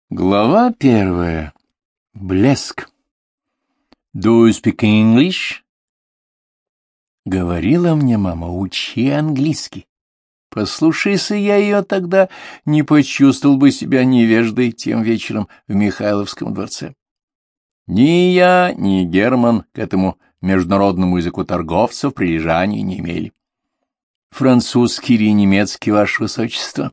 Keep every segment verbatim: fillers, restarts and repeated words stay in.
Глава первая. Блеск. Do you speak English? Говорила мне мама, учи английский. Послушайся я ее тогда, не почувствовал бы себя невеждой тем вечером в Михайловском дворце. Ни я, ни Герман к этому международному языку торговцев прилежания не имели. Французский или немецкий, ваше высочество?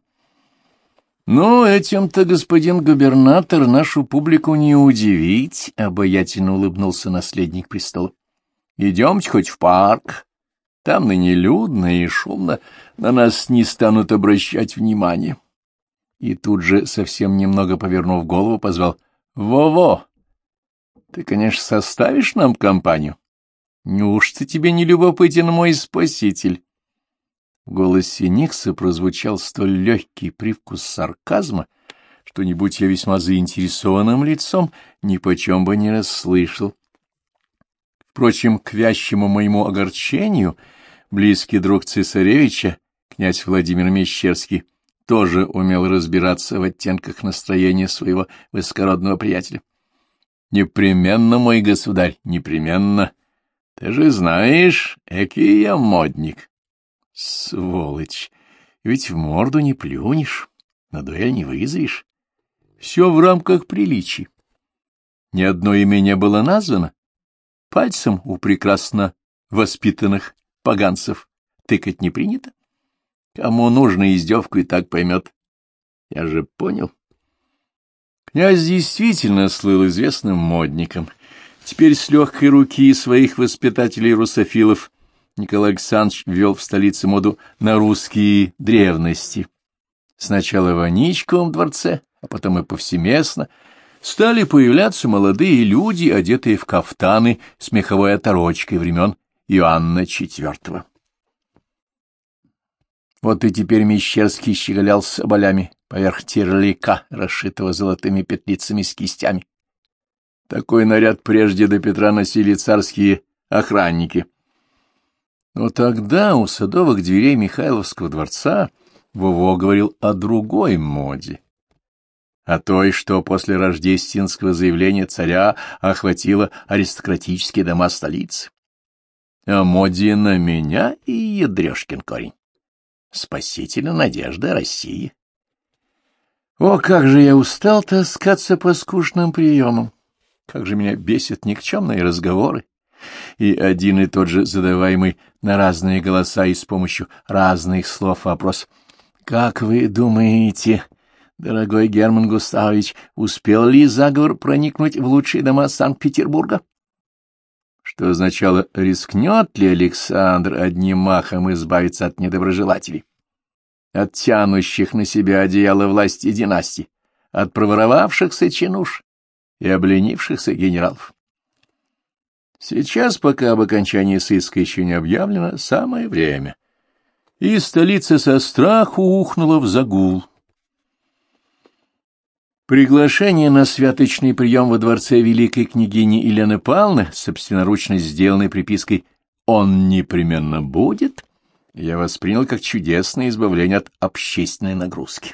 «Ну, этим-то, господин губернатор, нашу публику не удивить», — обаятельно улыбнулся наследник престола. «Идемте хоть в парк. Там ныне людно и шумно, на нас не станут обращать внимание». И тут же, совсем немного повернув голову, позвал: «Во-во! Ты, конечно, составишь нам компанию? Неужто тебе не любопытен мой спаситель?» В голосе Никса прозвучал столь легкий привкус сарказма, что, не будь я весьма заинтересованным лицом, нипочем бы не расслышал. Впрочем, к вящему моему огорчению, близкий друг цесаревича, князь Владимир Мещерский, тоже умел разбираться в оттенках настроения своего высокородного приятеля. «Непременно, мой государь, непременно. Ты же знаешь, экий я модник». Сволочь! Ведь в морду не плюнешь, на дуэль не вызовешь. Все в рамках приличий. Ни одно имя не было названо. Пальцем у прекрасно воспитанных поганцев тыкать не принято. Кому нужно издевку, и так поймет. Я же понял. Князь действительно слыл известным модником. Теперь с легкой руки своих воспитателей-русофилов Николай Александрович ввел в столице моду на русские древности. Сначала в Аничковом дворце, а потом и повсеместно стали появляться молодые люди, одетые в кафтаны с меховой оторочкой времен Иоанна четвёртого. Вот и теперь Мещерский щеголял с соболями поверх терлика, расшитого золотыми петлицами с кистями. Такой наряд прежде до Петра носили царские охранники. Но тогда у садовых дверей Михайловского дворца Во-Во говорил о другой моде, о той, что после рождественского заявления царя охватила аристократические дома столицы, о моде на меня и ядрёшкин корень, спасительная надежда России. О, как же я устал таскаться по скучным приемам, как же меня бесят никчемные разговоры, и один и тот же задаваемый на разные голоса и с помощью разных слов вопрос. «Как вы думаете, дорогой Герман Густавович, успел ли заговор проникнуть в лучшие дома Санкт-Петербурга?» Что означало, рискнет ли Александр одним махом избавиться от недоброжелателей, от тянущих на себя одеяло власти династии, от проворовавшихся чинуш и обленившихся генералов. Сейчас, пока об окончании сыска еще не объявлено, самое время. И столица со страху ухнула в загул. Приглашение на святочный прием во дворце великой княгини Елены Павловны, собственноручно сделанной припиской «Он непременно будет», я воспринял как чудесное избавление от общественной нагрузки.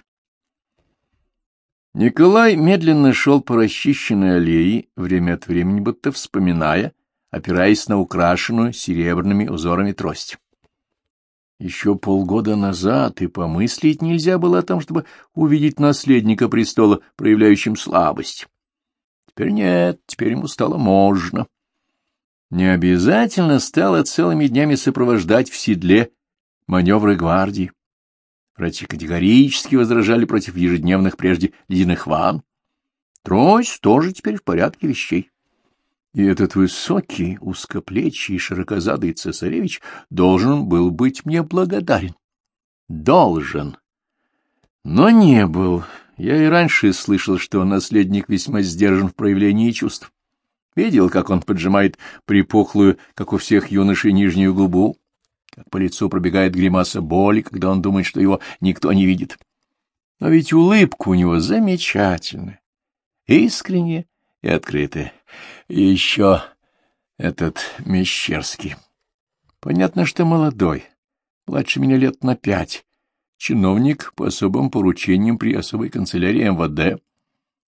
Николай медленно шел по расчищенной аллее, время от времени будто вспоминая, опираясь на украшенную серебряными узорами трость. Еще полгода назад и помыслить нельзя было о том, чтобы увидеть наследника престола, проявляющим слабость. Теперь нет, теперь ему стало можно. Не обязательно стало целыми днями сопровождать в седле маневры гвардии. Врачи категорически возражали против ежедневных прежде ледяных ванн. Трость тоже теперь в порядке вещей. И этот высокий, узкоплечий, широкозадый цесаревич должен был быть мне благодарен. Должен. Но не был. Я и раньше слышал, что наследник весьма сдержан в проявлении чувств. Видел, как он поджимает припухлую, как у всех юношей, нижнюю губу, как по лицу пробегает гримаса боли, когда он думает, что его никто не видит. Но ведь улыбка у него замечательная, искренняя и открытая. И еще этот Мещерский. Понятно, что молодой, младше меня лет на пять, чиновник по особым поручениям при особой канцелярии эм вэ дэ.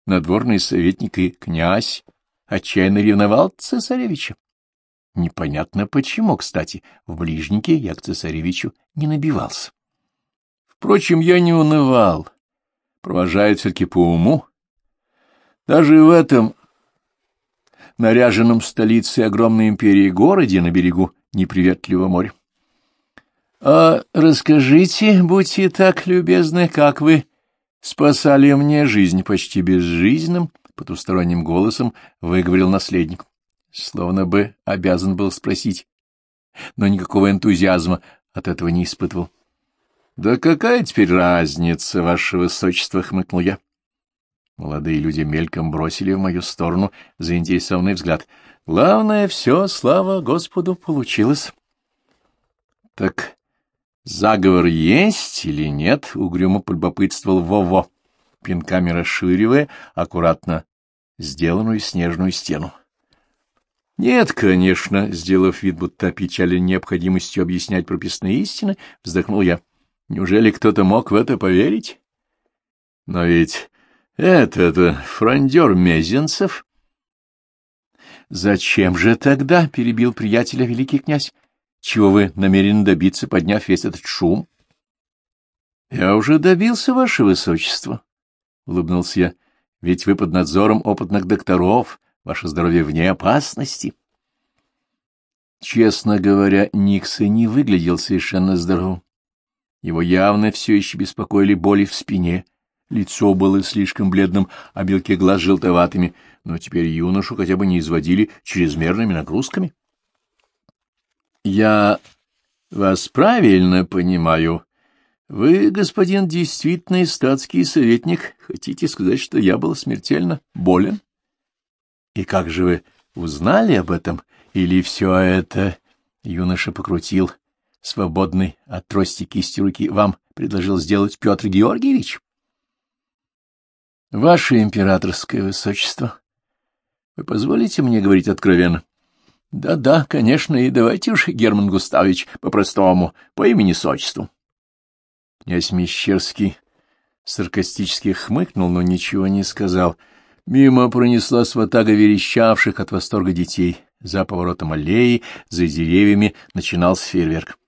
надворный советник и князь отчаянно ревновал цесаревича. Непонятно почему, кстати, в ближнике я к цесаревичу не набивался. Впрочем, я не унывал, провожая все-таки по уму. Даже в этом наряженном столице огромной империи городе на берегу неприветливого моря. — А расскажите, будьте так любезны, как вы спасали мне жизнь почти безжизненным, потусторонним голосом выговорил наследник. Словно бы обязан был спросить, но никакого энтузиазма от этого не испытывал. — Да какая теперь разница, ваше высочество, — хмыкнул я. Молодые люди мельком бросили в мою сторону заинтересованный взгляд. Главное, все, слава Господу, получилось. — Так заговор есть или нет? — угрюмо полюбопытствовал Во-Во, пинками расширивая аккуратно сделанную снежную стену. — Нет, конечно, — сделав вид, будто опечален необходимостью объяснять прописные истины, вздохнул я. — Неужели кто-то мог в это поверить? — Но ведь это-то фрондер Мезенцев. — Зачем же тогда, — перебил приятеля великий князь, — чего вы намерены добиться, подняв весь этот шум? — Я уже добился, ваше высочество, — улыбнулся я, — ведь вы под надзором опытных докторов, ваше здоровье вне опасности. Честно говоря, Никса не выглядел совершенно здоровым. Его явно все еще беспокоили боли в спине, лицо было слишком бледным, а белки глаз желтоватыми, но теперь юношу хотя бы не изводили чрезмерными нагрузками. — Я вас правильно понимаю. Вы, господин, действительно статский советник, хотите сказать, что я был смертельно болен? И как же вы узнали об этом? Или все это... Юноша покрутил свободный от трости кисти руки. Вам предложил сделать Петр Георгиевич? Ваше императорское высочество, вы позволите мне говорить откровенно? Да-да, конечно, и давайте уж, Герман Густавович, по-простому, по имени-отчеству. Князь Мещерский саркастически хмыкнул, но ничего не сказал. Мимо пронеслась ватага верещавших от восторга детей. За поворотом аллеи, за деревьями начинался фейерверк.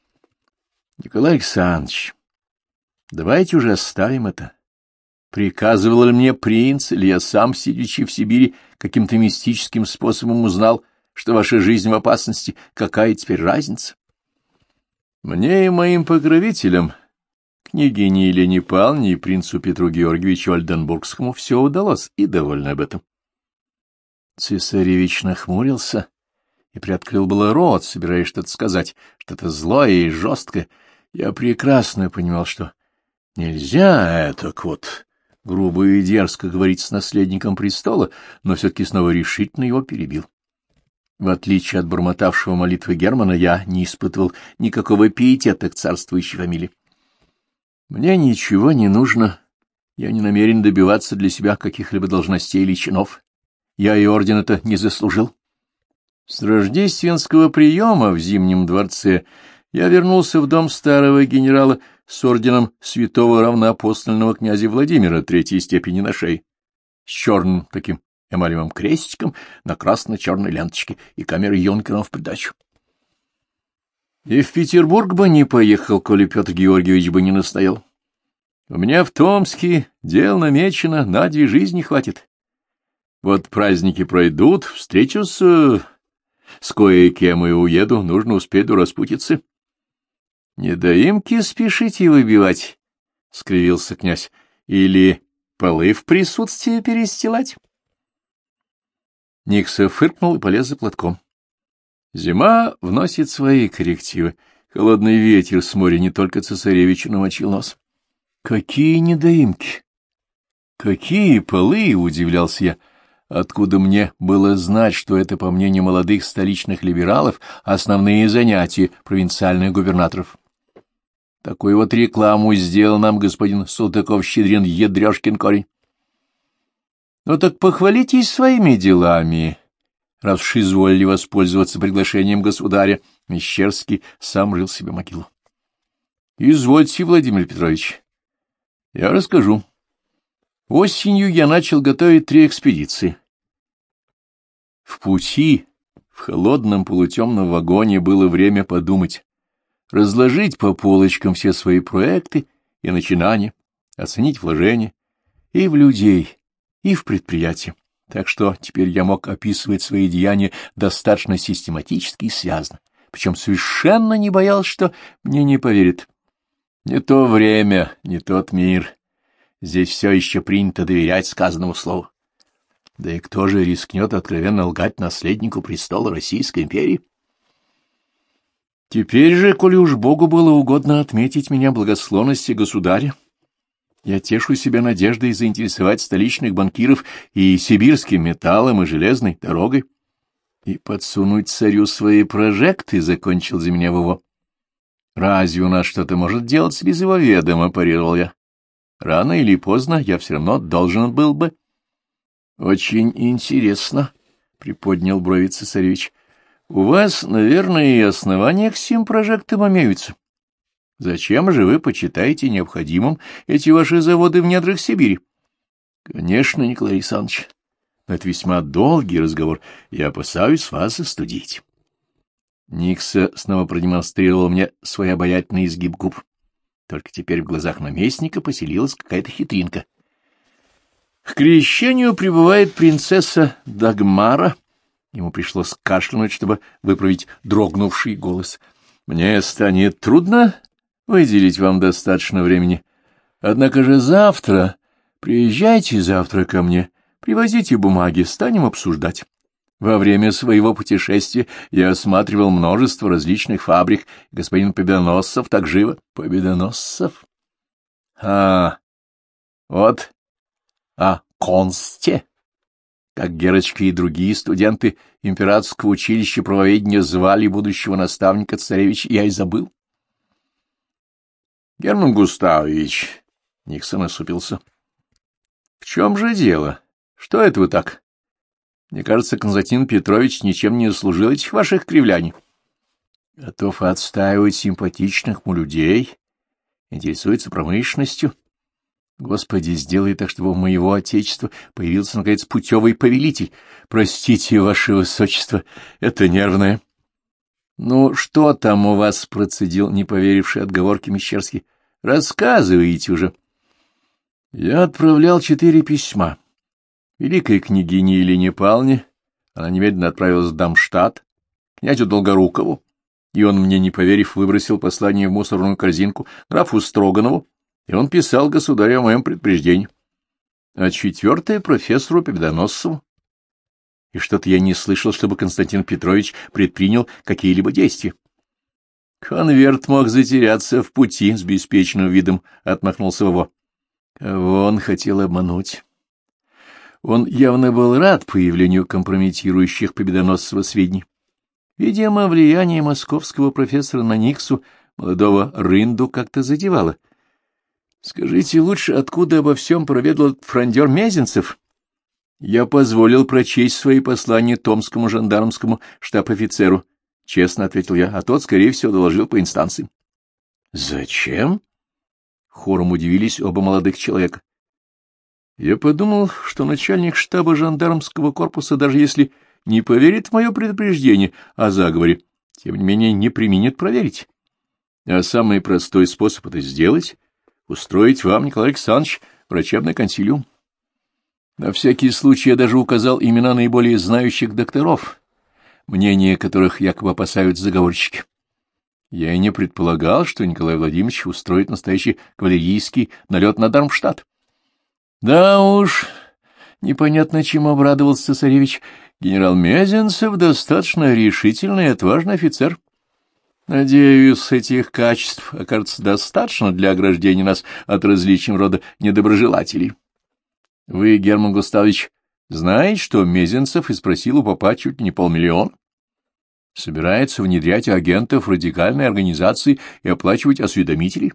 — Николай Александрович, давайте уже оставим это. Приказывал ли мне принц, или я сам, сидячи в Сибири, каким-то мистическим способом узнал, что ваша жизнь в опасности? Какая теперь разница? Мне и моим покровителям, княгине Елене Павловне и принцу Петру Георгиевичу Ольденбургскому, все удалось, и довольны об этом. Цесаревич нахмурился и приоткрыл было рот, собираясь что-то сказать, что-то злое и жесткое. Я прекрасно понимал, что нельзя это вот грубо и дерзко говорить с наследником престола, но все-таки снова решительно его перебил. В отличие от бормотавшего молитвы Германа, я не испытывал никакого пиетета к царствующей фамилии. Мне ничего не нужно, я не намерен добиваться для себя каких-либо должностей или чинов. Я и ордена-то не заслужил. С рождественского приема в Зимнем дворце я вернулся в дом старого генерала с орденом святого равноапостольного князя Владимира третьей степени на шее, с черным таким эмалевым крестиком на красно-черной ленточке и камерой Юнкером в придачу. И в Петербург бы не поехал, коли Петр Георгиевич бы не настоял. У меня в Томске дел намечено, на две жизни хватит. Вот праздники пройдут, встречусь с, с кое-кем и уеду, нужно успеть до распутицы. — Недоимки спешите выбивать, — скривился князь, — или полы в присутствии перестилать? Никса фыркнул и полез за платком. Зима вносит свои коррективы. Холодный ветер с моря не только цесаревичу намочил нос. — Какие недоимки! Какие полы! — удивлялся я. Откуда мне было знать, что это, по мнению молодых столичных либералов, основные занятия провинциальных губернаторов? Такую вот рекламу сделал нам господин Салтыков-Щедрин Едрёшкин корень. Ну так похвалитесь своими делами, раз уж изволили воспользоваться приглашением государя. Мещерский сам рыл себе могилу. Извольте, Владимир Петрович, я расскажу. Осенью я начал готовить три экспедиции. В пути, в холодном полутемном вагоне было время подумать, разложить по полочкам все свои проекты и начинания, оценить вложения и в людей, и в предприятия. Так что теперь я мог описывать свои деяния достаточно систематически и связно, причем совершенно не боялся, что мне не поверят. Не то время, не тот мир. Здесь все еще принято доверять сказанному слову. Да и кто же рискнет откровенно лгать наследнику престола Российской империи? Теперь же, коли уж Богу было угодно отметить меня благосклонности государя, я тешу себя надеждой заинтересовать столичных банкиров и сибирским металлом, и железной дорогой, и подсунуть царю свои прожекты, — закончил за меня Вово. Разве у нас что-то может делаться без его ведома, — парировал я. Рано или поздно я все равно должен был бы. — Очень интересно, — приподнял брови цесаревич. — У вас, наверное, и основания к сим прожектам имеются. Зачем же вы почитаете необходимым эти ваши заводы в недрах Сибири? — Конечно, Николай Александрович, но это весьма долгий разговор, я опасаюсь вас остудить. Никса снова продемонстрировал мне свой обаятельный изгиб губ. Только теперь в глазах наместника поселилась какая-то хитринка. К крещению прибывает принцесса Дагмара. Ему пришлось кашлянуть, чтобы выправить дрогнувший голос. Мне станет трудно выделить вам достаточно времени. Однако же завтра, приезжайте завтра ко мне, привозите бумаги, станем обсуждать. Во время своего путешествия я осматривал множество различных фабрик. Господин Победоносцев так живо. Победоносцев? А, вот, о Консте. Как Герочка и другие студенты императорского училища правоведения звали будущего наставника царевича, я и забыл. Герман Густавович, Никсон насупился. В чем же дело? Что это вы так? Мне кажется, Константин Петрович ничем не заслужил этих ваших кривляний. Готов отстаивать симпатичных му людей, интересуется промышленностью. Господи, сделай так, чтобы у моего отечества появился, наконец, путевый повелитель. Простите, ваше высочество, это нервное. — Ну, что там у вас? — процедил не поверивший отговорке Мещерский. — Рассказывайте уже. Я отправлял четыре письма. Великой княгине Елене Павловне, она немедленно отправилась в Дармштадт, князю Долгорукову, и он, мне не поверив, выбросил послание в мусорную корзинку, графу Строганову, и он писал государю о моем предупреждении. А четвертое — профессору Победоносцеву. И что-то я не слышал, чтобы Константин Петрович предпринял какие-либо действия. Конверт мог затеряться в пути, с беспечным видом отмахнулся Вово. Кого он хотел обмануть? Он явно был рад появлению компрометирующих Победоносцева сведений. Видимо, влияние московского профессора на Никсу молодого рынду как-то задевало. Скажите лучше, откуда обо всем проведал фрондер Мезенцев? Я позволил прочесть свои послания томскому жандармскому штаб-офицеру, — честно ответил я, — а тот, скорее всего, доложил по инстанции. — Зачем? — хором удивились оба молодых человека. Я подумал, что начальник штаба жандармского корпуса, даже если не поверит в мое предупреждение о заговоре, тем не менее не преминет проверить. А самый простой способ это сделать — устроить вам, Николай Александрович, врачебный консилиум. На всякий случай я даже указал имена наиболее знающих докторов, мнение которых якобы опасаются заговорщики. Я и не предполагал, что Николай Владимирович устроит настоящий кавалерийский налет на Дармштадт. Да уж, непонятно, чем обрадовался цесаревич. Генерал Мезенцев достаточно решительный и отважный офицер. Надеюсь, этих качеств окажется достаточно для ограждения нас от различного рода недоброжелателей. Вы, Герман Густавович, знаете, что Мезенцев и спросил у попа чуть ли не полмиллиона? Собирается внедрять агентов радикальной организации и оплачивать осведомителей?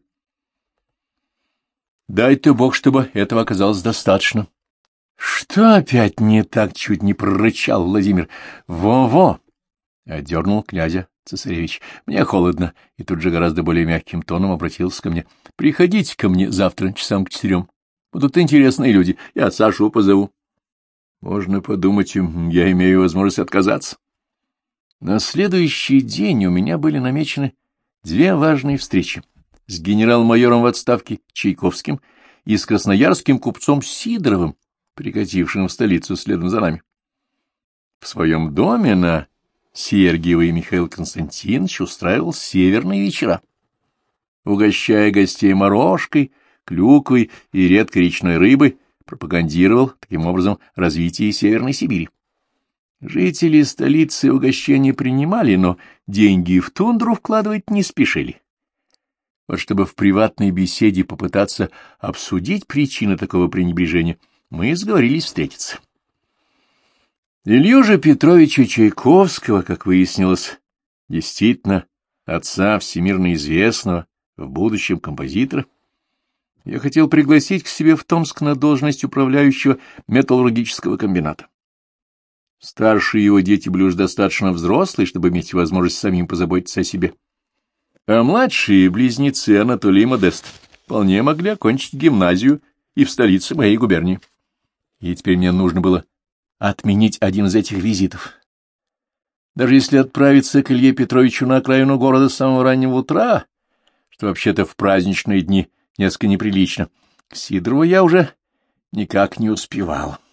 Дай-то Бог, чтобы этого оказалось достаточно. — Что опять не так? — чуть не прорычал Владимир. Во — Во-во! — одернул князя цесаревич. — Мне холодно. И тут же гораздо более мягким тоном обратился ко мне. — Приходите ко мне завтра часам к четырем. Будут интересные люди. Я Сашу позову. Можно подумать, я имею возможность отказаться. На следующий день у меня были намечены две важные встречи с генерал-майором в отставке Чайковским и с красноярским купцом Сидоровым, прикатившим в столицу следом за нами. В своем доме на Сергиевой Михаил Константинович устраивал северные вечера, угощая гостей морожкой, клюквой и редкой речной рыбой, пропагандировал таким образом развитие Северной Сибири. Жители столицы угощения принимали, но деньги в тундру вкладывать не спешили. Вот чтобы в приватной беседе попытаться обсудить причины такого пренебрежения, мы сговорились встретиться. Илью же Петровича Чайковского, как выяснилось, действительно отца всемирно известного, в будущем композитора, я хотел пригласить к себе в Томск на должность управляющего металлургического комбината. Старшие его дети были уж достаточно взрослые, чтобы иметь возможность самим позаботиться о себе. А младшие близнецы Анатолий и Модест вполне могли окончить гимназию и в столице моей губернии. И теперь мне нужно было отменить один из этих визитов. Даже если отправиться к Илье Петровичу на окраину города с самого раннего утра, что вообще-то в праздничные дни несколько неприлично, к Сидорову я уже никак не успевал.